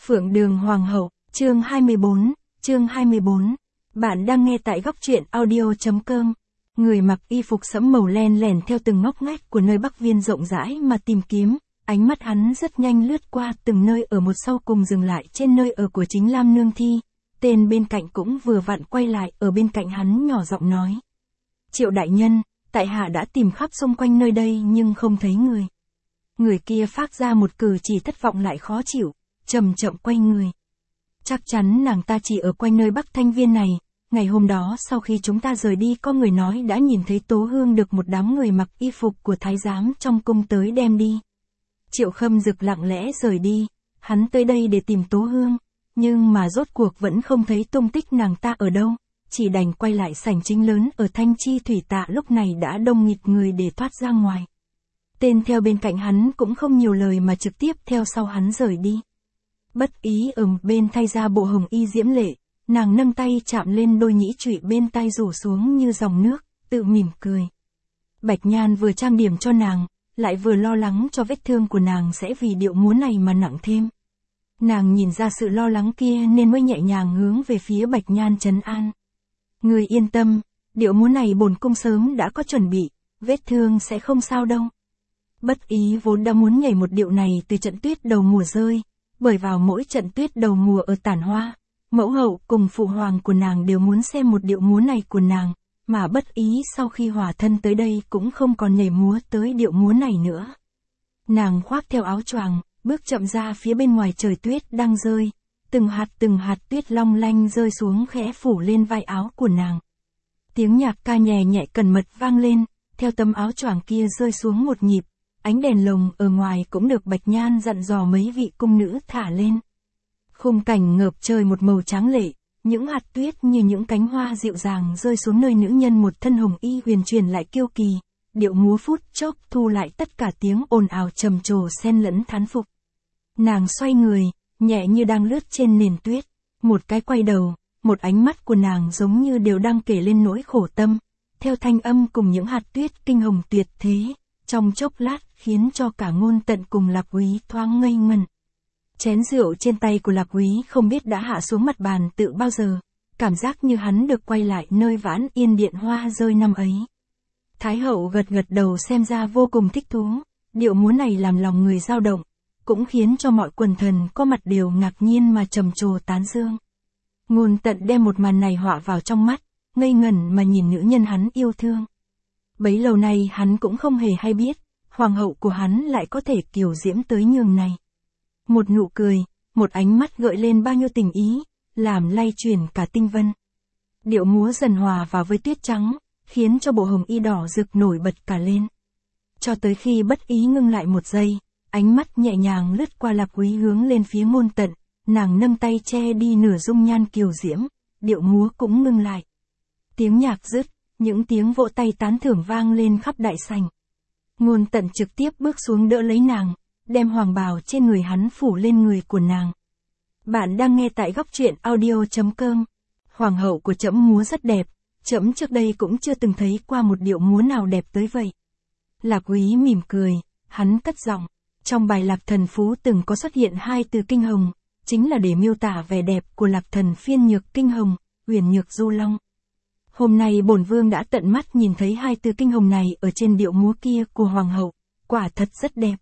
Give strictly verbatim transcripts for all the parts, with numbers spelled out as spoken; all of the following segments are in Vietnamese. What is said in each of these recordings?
Phượng Đường Hoàng hậu, chương hai mươi bốn, chương hai mươi bốn. Bạn đang nghe tại góc truyện audio.com. Người mặc y phục sẫm màu len lẻn theo từng ngóc ngách của nơi Bắc Viên rộng rãi mà tìm kiếm, ánh mắt hắn rất nhanh lướt qua từng nơi ở một sau cùng dừng lại trên nơi ở của chính Lam Nương Thi. Tên bên cạnh cũng vừa vặn quay lại ở bên cạnh hắn nhỏ giọng nói. Triệu đại nhân, tại hạ đã tìm khắp xung quanh nơi đây nhưng không thấy người. Người kia phát ra một cử chỉ thất vọng lại khó chịu, chậm chậm quay người. Chắc chắn nàng ta chỉ ở quanh nơi Bắc Thanh Viên này, ngày hôm đó sau khi chúng ta rời đi có người nói đã nhìn thấy Tố Hương được một đám người mặc y phục của thái giám trong cung tới đem đi. Triệu Khâm Dực lặng lẽ rời đi, hắn tới đây để tìm Tố Hương, nhưng mà rốt cuộc vẫn không thấy tung tích nàng ta ở đâu, chỉ đành quay lại sảnh chính lớn ở Thanh Chi Thủy Tạ lúc này đã đông nghịt người để thoát ra ngoài. Tên theo bên cạnh hắn cũng không nhiều lời mà trực tiếp theo sau hắn rời đi. Bất ý ở bên thay ra bộ hồng y diễm lệ, nàng nâng tay chạm lên đôi nhĩ trụy bên tay rủ xuống như dòng nước, tự mỉm cười. Bạch Nhan vừa trang điểm cho nàng, lại vừa lo lắng cho vết thương của nàng sẽ vì điệu múa này mà nặng thêm. Nàng nhìn ra sự lo lắng kia nên mới nhẹ nhàng hướng về phía Bạch Nhan trấn an. Người yên tâm, điệu múa này bổn cung sớm đã có chuẩn bị, vết thương sẽ không sao đâu. Bất ý vốn đã muốn nhảy một điệu này từ trận tuyết đầu mùa rơi, bởi vào mỗi trận tuyết đầu mùa ở Tản Hoa, mẫu hậu cùng phụ hoàng của nàng đều muốn xem một điệu múa này của nàng, mà bất ý sau khi hòa thân tới đây cũng không còn nhảy múa tới điệu múa này nữa. Nàng khoác theo áo choàng, bước chậm ra phía bên ngoài trời tuyết đang rơi, từng hạt từng hạt tuyết long lanh rơi xuống khẽ phủ lên vai áo của nàng. Tiếng nhạc ca nhẹ nhẹ cẩn mật vang lên, theo tấm áo choàng kia rơi xuống một nhịp. Ánh đèn lồng ở ngoài cũng được Bạch Nhan dặn dò mấy vị cung nữ thả lên. Khung cảnh ngợp trời một màu tráng lệ, những hạt tuyết như những cánh hoa dịu dàng rơi xuống nơi nữ nhân một thân hồng y huyền truyền lại kiêu kỳ, điệu múa phút chốc thu lại tất cả tiếng ồn ào trầm trồ xen lẫn thán phục. Nàng xoay người, nhẹ như đang lướt trên nền tuyết, một cái quay đầu, một ánh mắt của nàng giống như đều đang kể lên nỗi khổ tâm, theo thanh âm cùng những hạt tuyết kinh hồng tuyệt thế. Trong chốc lát khiến cho cả Ngôn Tận cùng Lạc Úy thoáng ngây ngẩn. Chén rượu trên tay của Lạc Úy không biết đã hạ xuống mặt bàn tự bao giờ, cảm giác như hắn được quay lại nơi Vãn Yên Điện hoa rơi năm ấy. Thái hậu gật gật đầu xem ra vô cùng thích thú, điệu múa này làm lòng người dao động, cũng khiến cho mọi quần thần có mặt đều ngạc nhiên mà trầm trồ tán dương. Ngôn Tận đem một màn này họa vào trong mắt, ngây ngẩn mà nhìn nữ nhân hắn yêu thương. Bấy lâu nay hắn cũng không hề hay biết, hoàng hậu của hắn lại có thể kiều diễm tới nhường này. Một nụ cười, một ánh mắt gợi lên bao nhiêu tình ý, làm lay chuyển cả tinh vân. Điệu múa dần hòa vào với tuyết trắng, khiến cho bộ hồng y đỏ rực nổi bật cả lên. Cho tới khi bất ý ngưng lại một giây, ánh mắt nhẹ nhàng lướt qua Lạc Úy hướng lên phía Ngôn Tận, nàng nâng tay che đi nửa dung nhan kiều diễm, điệu múa cũng ngưng lại. Tiếng nhạc dứt. Những tiếng vỗ tay tán thưởng vang lên khắp đại sảnh. Ngôn Tận trực tiếp bước xuống đỡ lấy nàng, đem hoàng bào trên người hắn phủ lên người của nàng. Bạn đang nghe tại góc truyện audio.com. Hoàng hậu của trẫm múa rất đẹp, trẫm trước đây cũng chưa từng thấy qua một điệu múa nào đẹp tới vậy. Lạc Úy mỉm cười, hắn cất giọng. Trong bài Lạc Thần Phú từng có xuất hiện hai từ kinh hồng, chính là để miêu tả vẻ đẹp của Lạc Thần phiên nhược kinh hồng, huyền nhược du long. Hôm nay bổn vương đã tận mắt nhìn thấy hai từ kinh hồng này ở trên điệu múa kia của hoàng hậu, quả thật rất đẹp.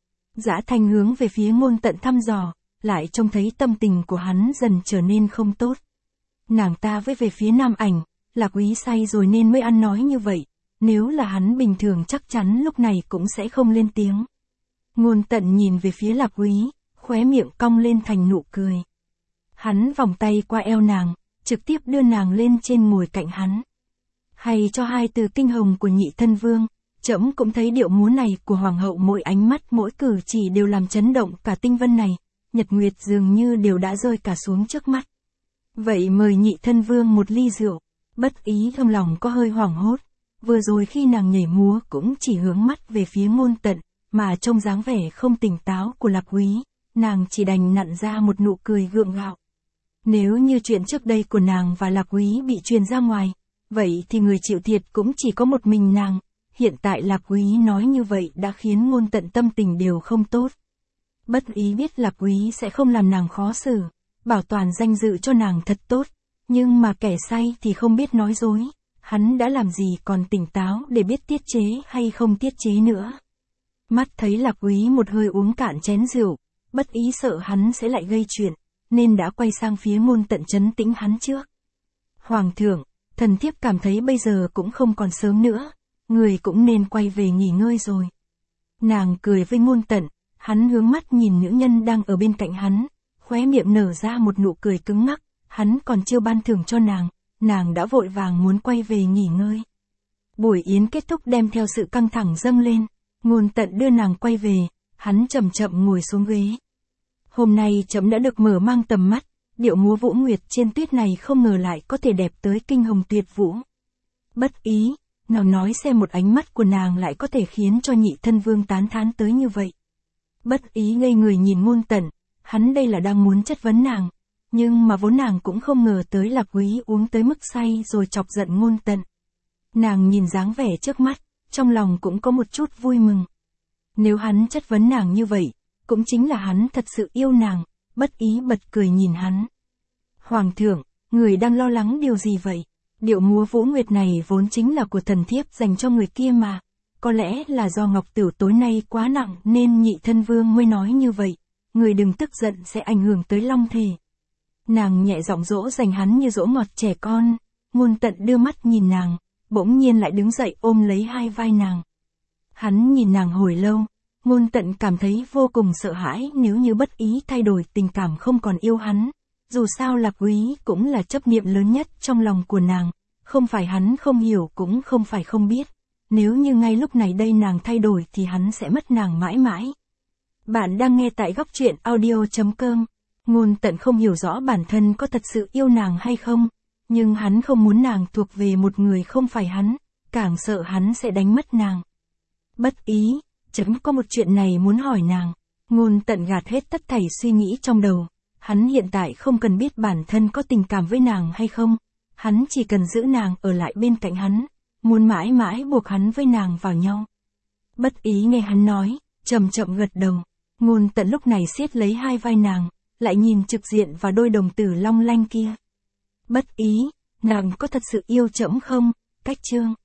Dã Thanh hướng về phía Ngôn Tận thăm dò, lại trông thấy tâm tình của hắn dần trở nên không tốt. Nàng ta với về phía Nam Ảnh, Lạc Úy say rồi nên mới ăn nói như vậy, nếu là hắn bình thường chắc chắn lúc này cũng sẽ không lên tiếng. Ngôn Tận nhìn về phía Lạc Úy, khóe miệng cong lên thành nụ cười. Hắn vòng tay qua eo nàng, trực tiếp đưa nàng lên trên ngồi cạnh hắn. Hay cho hai từ kinh hồng của nhị thân vương, trẫm cũng thấy điệu múa này của hoàng hậu mỗi ánh mắt mỗi cử chỉ đều làm chấn động cả tinh vân này, nhật nguyệt dường như đều đã rơi cả xuống trước mắt. Vậy mời nhị thân vương một ly rượu, bất ý trong lòng có hơi hoảng hốt, vừa rồi khi nàng nhảy múa cũng chỉ hướng mắt về phía Ngôn Tận, mà trông dáng vẻ không tỉnh táo của Lạc Úy, nàng chỉ đành nặn ra một nụ cười gượng gạo. Nếu như chuyện trước đây của nàng và Lạc Úy bị truyền ra ngoài, vậy thì người chịu thiệt cũng chỉ có một mình nàng, hiện tại Lạc Úy nói như vậy đã khiến Ngôn Tận tâm tình đều không tốt. Bất Ý biết Lạc Quý sẽ không làm nàng khó xử, bảo toàn danh dự cho nàng thật tốt, nhưng mà kẻ say thì không biết nói dối, hắn đã làm gì còn tỉnh táo để biết tiết chế hay không tiết chế nữa. Mắt thấy Lạc Quý một hơi uống cạn chén rượu, Bất Ý sợ hắn sẽ lại gây chuyện, nên đã quay sang phía Ngôn Tận trấn tĩnh hắn trước. Hoàng thượng, thần thiếp cảm thấy bây giờ cũng không còn sớm nữa, người cũng nên quay về nghỉ ngơi rồi. Nàng cười với Ngôn Tận, hắn hướng mắt nhìn nữ nhân đang ở bên cạnh hắn, khóe miệng nở ra một nụ cười cứng ngắc, hắn còn chưa ban thưởng cho nàng, nàng đã vội vàng muốn quay về nghỉ ngơi. Buổi yến kết thúc đem theo sự căng thẳng dâng lên, Ngôn Tận đưa nàng quay về, hắn chậm chậm ngồi xuống ghế. Hôm nay chấm đã được mở mang tầm mắt, điệu múa Vũ Nguyệt trên tuyết này không ngờ lại có thể đẹp tới kinh hồng tuyệt vũ. Bất Ý, nào nói xem một ánh mắt của nàng lại có thể khiến cho nhị thân vương tán thán tới như vậy. Bất Ý ngây người nhìn Ngôn Tận, hắn đây là đang muốn chất vấn nàng, nhưng mà vốn nàng cũng không ngờ tới Lạc Quý uống tới mức say rồi chọc giận Ngôn Tận. Nàng nhìn dáng vẻ trước mắt, trong lòng cũng có một chút vui mừng. Nếu hắn chất vấn nàng như vậy, cũng chính là hắn thật sự yêu nàng. Bất Ý bật cười nhìn hắn. Hoàng thượng, người đang lo lắng điều gì vậy? Điệu múa Vũ Nguyệt này vốn chính là của thần thiếp dành cho người kia mà. Có lẽ là do Ngọc Tửu tối nay quá nặng nên nhị thân vương mới nói như vậy. Người đừng tức giận sẽ ảnh hưởng tới long thể. Nàng nhẹ giọng dỗ dành hắn như dỗ ngọt trẻ con. Ngôn Tận đưa mắt nhìn nàng, bỗng nhiên lại đứng dậy ôm lấy hai vai nàng. Hắn nhìn nàng hồi lâu. Ngôn Tận cảm thấy vô cùng sợ hãi nếu như Bất Ý thay đổi tình cảm không còn yêu hắn. Dù sao Lạc Quý cũng là chấp niệm lớn nhất trong lòng của nàng, không phải hắn không hiểu cũng không phải không biết. Nếu như ngay lúc này đây nàng thay đổi thì hắn sẽ mất nàng mãi mãi. Bạn đang nghe tại góc truyện audio chấm com. Ngôn Tận không hiểu rõ bản thân có thật sự yêu nàng hay không, nhưng hắn không muốn nàng thuộc về một người không phải hắn, càng sợ hắn sẽ đánh mất nàng. Bất Ý, chấm có một chuyện này muốn hỏi nàng. Ngôn Tận gạt hết tất thảy suy nghĩ trong đầu. Hắn hiện tại không cần biết bản thân có tình cảm với nàng hay không. Hắn chỉ cần giữ nàng ở lại bên cạnh hắn. Muốn mãi mãi buộc hắn với nàng vào nhau. Bất Ý nghe hắn nói, chậm chậm gật đầu. Ngôn Tận lúc này siết lấy hai vai nàng, lại nhìn trực diện vào đôi đồng tử long lanh kia. Bất Ý, nàng có thật sự yêu trẫm không? Cách chương